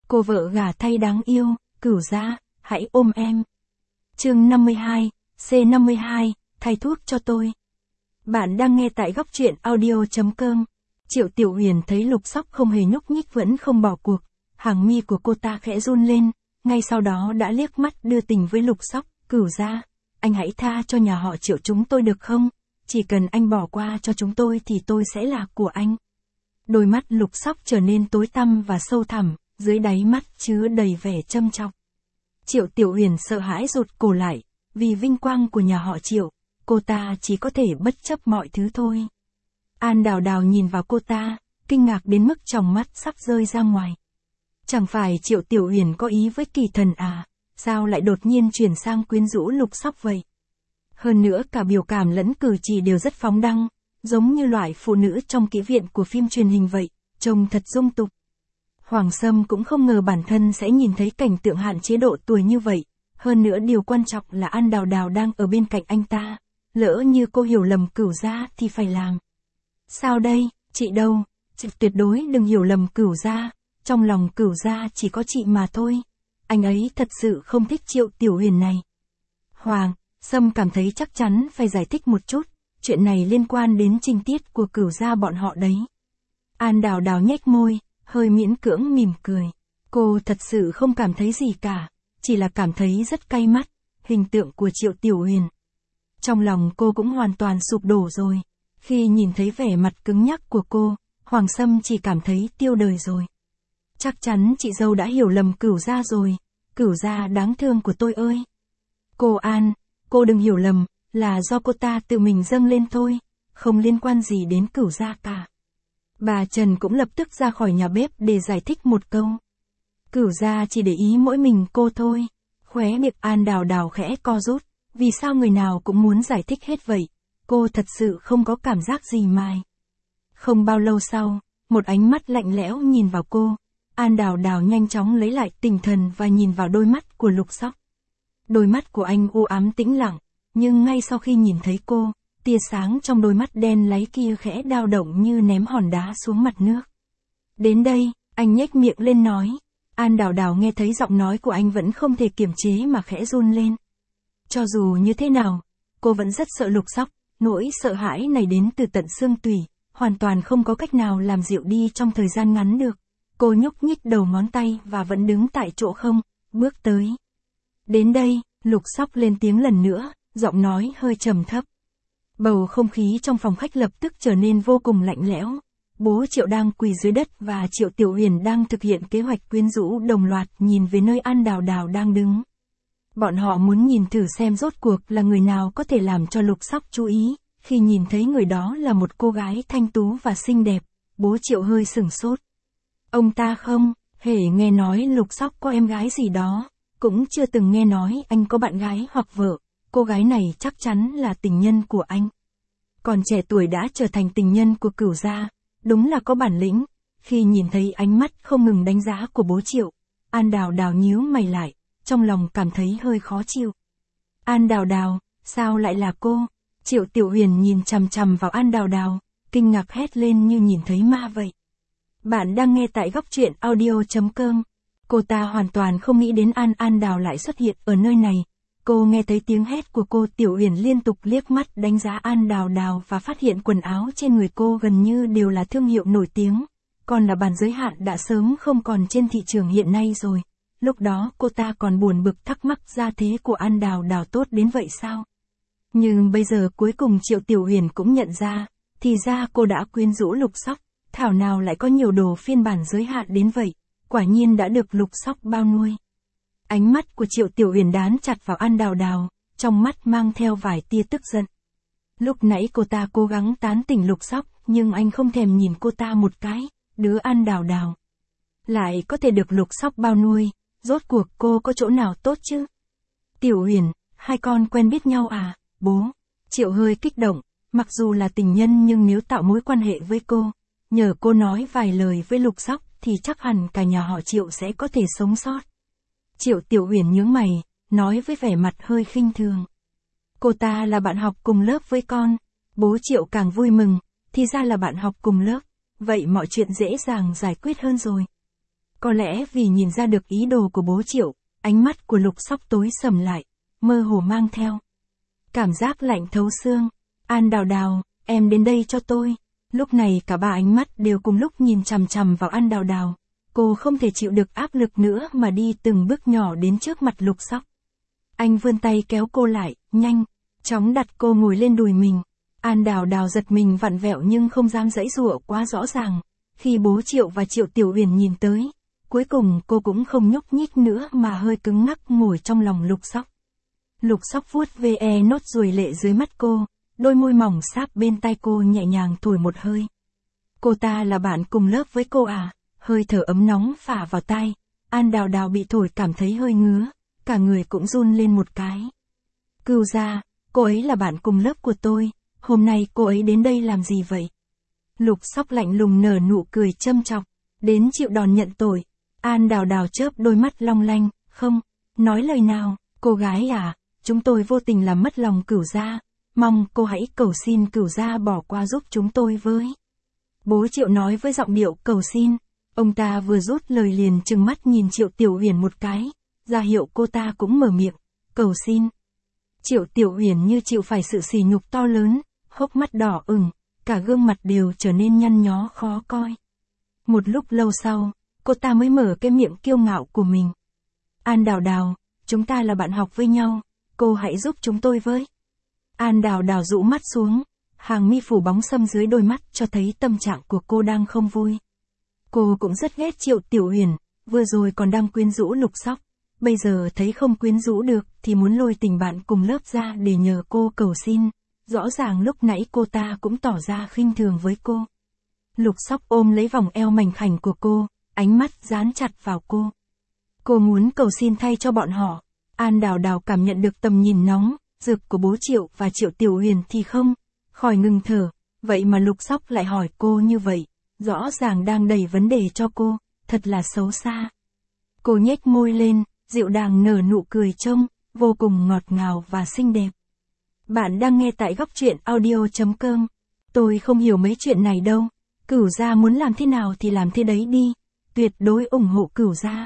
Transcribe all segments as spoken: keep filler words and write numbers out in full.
cô vợ gả thay đáng yêu, Cửu Gia, hãy ôm em. Chương năm mươi hai, C năm mươi hai, thay thuốc cho tôi. Bạn đang nghe tại góc truyện audio chấm com. Triệu Tiểu Huyền thấy Lục Sóc không hề nhúc nhích vẫn không bỏ cuộc, hàng mi của cô ta khẽ run lên, ngay sau đó đã liếc mắt đưa tình với Lục Sóc, Cửu Gia, anh hãy tha cho nhà họ Triệu chúng tôi được không? Chỉ cần anh bỏ qua cho chúng tôi thì tôi sẽ là của anh. Đôi mắt Lục Sóc trở nên tối tăm và sâu thẳm, dưới đáy mắt chứa đầy vẻ châm chọc. Triệu Tiểu Huyền sợ hãi rụt cổ lại, vì vinh quang của nhà họ Triệu, cô ta chỉ có thể bất chấp mọi thứ thôi. An Đào Đào nhìn vào cô ta, kinh ngạc đến mức tròng mắt sắp rơi ra ngoài. Chẳng phải Triệu Tiểu Huyền có ý với Kỳ Thần à, sao lại đột nhiên chuyển sang quyến rũ Lục Sóc vậy? Hơn nữa cả biểu cảm lẫn cử chỉ đều rất phóng đăng, giống như loại phụ nữ trong kỹ viện của phim truyền hình vậy, trông thật dung tục. Hoàng Sâm cũng không ngờ bản thân sẽ nhìn thấy cảnh tượng hạn chế độ tuổi như vậy, hơn nữa điều quan trọng là An Đào Đào đang ở bên cạnh anh ta, lỡ như cô hiểu lầm Cửu Gia thì phải làm. Sao đây, chị đâu, chị tuyệt đối đừng hiểu lầm Cửu Gia, trong lòng Cửu Gia chỉ có chị mà thôi, anh ấy thật sự không thích Triệu Tiểu Huyền này. Hoàng Sâm cảm thấy chắc chắn phải giải thích một chút, chuyện này liên quan đến tình tiết của Cửu Gia bọn họ đấy. An Đào Đào nhếch môi, hơi miễn cưỡng mỉm cười. Cô thật sự không cảm thấy gì cả, chỉ là cảm thấy rất cay mắt, hình tượng của Triệu Tiểu Huyền. Trong lòng cô cũng hoàn toàn sụp đổ rồi. Khi nhìn thấy vẻ mặt cứng nhắc của cô, Hoàng Sâm chỉ cảm thấy tiêu đời rồi. Chắc chắn chị dâu đã hiểu lầm Cửu Gia rồi, Cửu Gia đáng thương của tôi ơi. Cô An, cô đừng hiểu lầm, là do cô ta tự mình dâng lên thôi, không liên quan gì đến Cửu Gia cả. Bà Trần cũng lập tức ra khỏi nhà bếp để giải thích một câu. Cửu Gia chỉ để ý mỗi mình cô thôi. Khóe miệng An Đào Đào khẽ co rút, vì sao người nào cũng muốn giải thích hết vậy, cô thật sự không có cảm giác gì mai. Không bao lâu sau, một ánh mắt lạnh lẽo nhìn vào cô, An Đào Đào nhanh chóng lấy lại tinh thần và nhìn vào đôi mắt của Lục Sóc. Đôi mắt của anh u ám tĩnh lặng, nhưng ngay sau khi nhìn thấy cô, tia sáng trong đôi mắt đen láy kia khẽ dao động như ném hòn đá xuống mặt nước. Đến đây, anh nhếch miệng lên nói. An Đào Đào nghe thấy giọng nói của anh vẫn không thể kiềm chế mà khẽ run lên. Cho dù như thế nào, cô vẫn rất sợ Lục Sóc, nỗi sợ hãi này đến từ tận xương tủy, hoàn toàn không có cách nào làm dịu đi trong thời gian ngắn được. Cô nhúc nhích đầu ngón tay và vẫn đứng tại chỗ không, bước tới. Đến đây, Lục Sóc lên tiếng lần nữa, giọng nói hơi trầm thấp. Bầu không khí trong phòng khách lập tức trở nên vô cùng lạnh lẽo. Bố Triệu đang quỳ dưới đất và Triệu Tiểu Huyền đang thực hiện kế hoạch quyến rũ đồng loạt nhìn về nơi An Đào Đào đang đứng. Bọn họ muốn nhìn thử xem rốt cuộc là người nào có thể làm cho Lục Sóc chú ý. Khi nhìn thấy người đó là một cô gái thanh tú và xinh đẹp, bố Triệu hơi sửng sốt. Ông ta không hề nghe nói Lục Sóc có em gái gì đó, cũng chưa từng nghe nói anh có bạn gái hoặc vợ. Cô gái này chắc chắn là tình nhân của anh. Còn trẻ tuổi đã trở thành tình nhân của Cửu Gia, đúng là có bản lĩnh. Khi nhìn thấy ánh mắt không ngừng đánh giá của bố Triệu, An Đào Đào nhíu mày lại, trong lòng cảm thấy hơi khó chịu. An Đào Đào, sao lại là cô? Triệu Tiểu Huyền nhìn chằm chằm vào An Đào Đào, kinh ngạc hét lên như nhìn thấy ma vậy. Bạn đang nghe tại góc truyện audio chấm com. Cô ta hoàn toàn không nghĩ đến An An Đào lại xuất hiện ở nơi này. Cô nghe thấy tiếng hét của cô Tiểu Huyền liên tục liếc mắt đánh giá An Đào Đào và phát hiện quần áo trên người cô gần như đều là thương hiệu nổi tiếng, còn là bản giới hạn đã sớm không còn trên thị trường hiện nay rồi. Lúc đó cô ta còn buồn bực thắc mắc gia thế của An Đào Đào tốt đến vậy sao? Nhưng bây giờ cuối cùng Triệu Tiểu Huyền cũng nhận ra, thì ra cô đã quyến rũ Lục Sóc, thảo nào lại có nhiều đồ phiên bản giới hạn đến vậy, quả nhiên đã được Lục Sóc bao nuôi. Ánh mắt của Triệu Tiểu Huyền dán chặt vào An Đào Đào, trong mắt mang theo vài tia tức giận. Lúc nãy cô ta cố gắng tán tỉnh Lục Sóc, nhưng anh không thèm nhìn cô ta một cái, đứa An Đào Đào lại có thể được Lục Sóc bao nuôi, rốt cuộc cô có chỗ nào tốt chứ? Tiểu Huyền, hai con quen biết nhau à, bố? Triệu hơi kích động, mặc dù là tình nhân nhưng nếu tạo mối quan hệ với cô, nhờ cô nói vài lời với Lục Sóc thì chắc hẳn cả nhà họ Triệu sẽ có thể sống sót. Triệu Tiểu Huyền nhướng mày, nói với vẻ mặt hơi khinh thường. Cô ta là bạn học cùng lớp với con. Bố Triệu càng vui mừng, thì ra là bạn học cùng lớp, vậy mọi chuyện dễ dàng giải quyết hơn rồi. Có lẽ vì nhìn ra được ý đồ của bố Triệu, ánh mắt của Lục Sóc tối sầm lại, mơ hồ mang theo cảm giác lạnh thấu xương. An Đào Đào, em đến đây cho tôi. Lúc này cả ba ánh mắt đều cùng lúc nhìn chằm chằm vào An Đào Đào. Cô không thể chịu được áp lực nữa mà đi từng bước nhỏ đến trước mặt Lục Sóc. Anh vươn tay kéo cô lại, nhanh, chóng đặt cô ngồi lên đùi mình. An Đào Đào giật mình vặn vẹo nhưng không dám giãy giụa quá rõ ràng. Khi bố Triệu và Triệu Tiểu Uyển nhìn tới, cuối cùng cô cũng không nhúc nhích nữa mà hơi cứng ngắc ngồi trong lòng Lục Sóc. Lục Sóc vuốt ve nốt ruồi lệ dưới mắt cô, đôi môi mỏng sáp bên tai cô nhẹ nhàng thổi một hơi. Cô ta là bạn cùng lớp với cô à? Hơi thở ấm nóng phả vào tai. An Đào Đào bị thổi cảm thấy hơi ngứa, cả người cũng run lên một cái. Cửu Gia, cô ấy là bạn cùng lớp của tôi, hôm nay cô ấy đến đây làm gì vậy? Lục Sóc lạnh lùng nở nụ cười châm chọc, đến chịu đòn nhận tội. An Đào Đào chớp đôi mắt long lanh, không, nói lời nào, cô gái à, chúng tôi vô tình làm mất lòng Cửu Gia, mong cô hãy cầu xin Cửu Gia bỏ qua giúp chúng tôi với. Bố Triệu nói với giọng điệu cầu xin, ông ta vừa rút lời liền trừng mắt nhìn Triệu Tiểu Uyển một cái, ra hiệu cô ta cũng mở miệng, cầu xin. Triệu Tiểu Uyển như chịu phải sự sỉ nhục to lớn, hốc mắt đỏ ửng, cả gương mặt đều trở nên nhăn nhó khó coi. Một lúc lâu sau, cô ta mới mở cái miệng kiêu ngạo của mình. An Đào Đào, chúng ta là bạn học với nhau, cô hãy giúp chúng tôi với. An Đào Đào rũ mắt xuống, hàng mi phủ bóng sâm dưới đôi mắt cho thấy tâm trạng của cô đang không vui. Cô cũng rất ghét Triệu Tiểu Uyển, vừa rồi còn đang quyến rũ Lục Sóc, bây giờ thấy không quyến rũ được thì muốn lôi tình bạn cùng lớp ra để nhờ cô cầu xin. Rõ ràng lúc nãy cô ta cũng tỏ ra khinh thường với cô. Lục Sóc ôm lấy vòng eo mảnh khảnh của cô, ánh mắt dán chặt vào cô. Cô muốn cầu xin thay cho bọn họ. An Đào Đào cảm nhận được tầm nhìn nóng, rực của bố Triệu và Triệu Tiểu Uyển thì không, khỏi ngừng thở, vậy mà Lục Sóc lại hỏi cô như vậy, rõ ràng đang đẩy vấn đề cho cô, thật là xấu xa. Cô nhếch môi lên, dịu dàng nở nụ cười trông, vô cùng ngọt ngào và xinh đẹp. Bạn đang nghe tại góc truyện audio chấm com. Tôi không hiểu mấy chuyện này đâu, Cửu Gia muốn làm thế nào thì làm thế đấy đi, tuyệt đối ủng hộ Cửu Gia.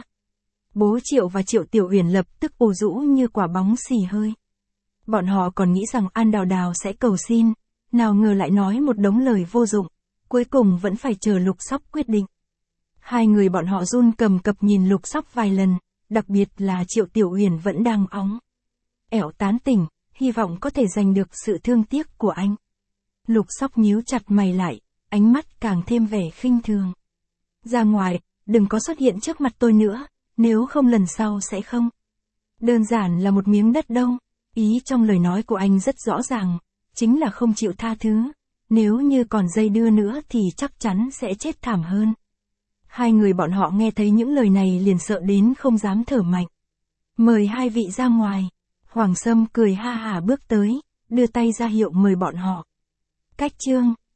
Bố Triệu và Triệu Tiểu Uyển lập tức ồ rũ như quả bóng xì hơi. Bọn họ còn nghĩ rằng An Đào Đào sẽ cầu xin, nào ngờ lại nói một đống lời vô dụng, cuối cùng vẫn phải chờ Lục Sóc quyết định. Hai người bọn họ run cầm cập nhìn Lục Sóc vài lần, đặc biệt là Triệu Tiểu Uyển vẫn đang óng ẻo tán tỉnh, hy vọng có thể giành được sự thương tiếc của anh. Lục Sóc nhíu chặt mày lại, ánh mắt càng thêm vẻ khinh thường. Ra ngoài, đừng có xuất hiện trước mặt tôi nữa, nếu không lần sau sẽ không. Đơn giản là một miếng đất đâu, ý trong lời nói của anh rất rõ ràng, chính là không chịu tha thứ, nếu như còn dây đưa nữa thì chắc chắn sẽ chết thảm hơn. Hai người bọn họ nghe thấy những lời này liền sợ đến không dám thở mạnh. Mời hai vị ra ngoài. Hoàng Sâm cười ha hả bước tới, đưa tay ra hiệu mời bọn họ. Cách chương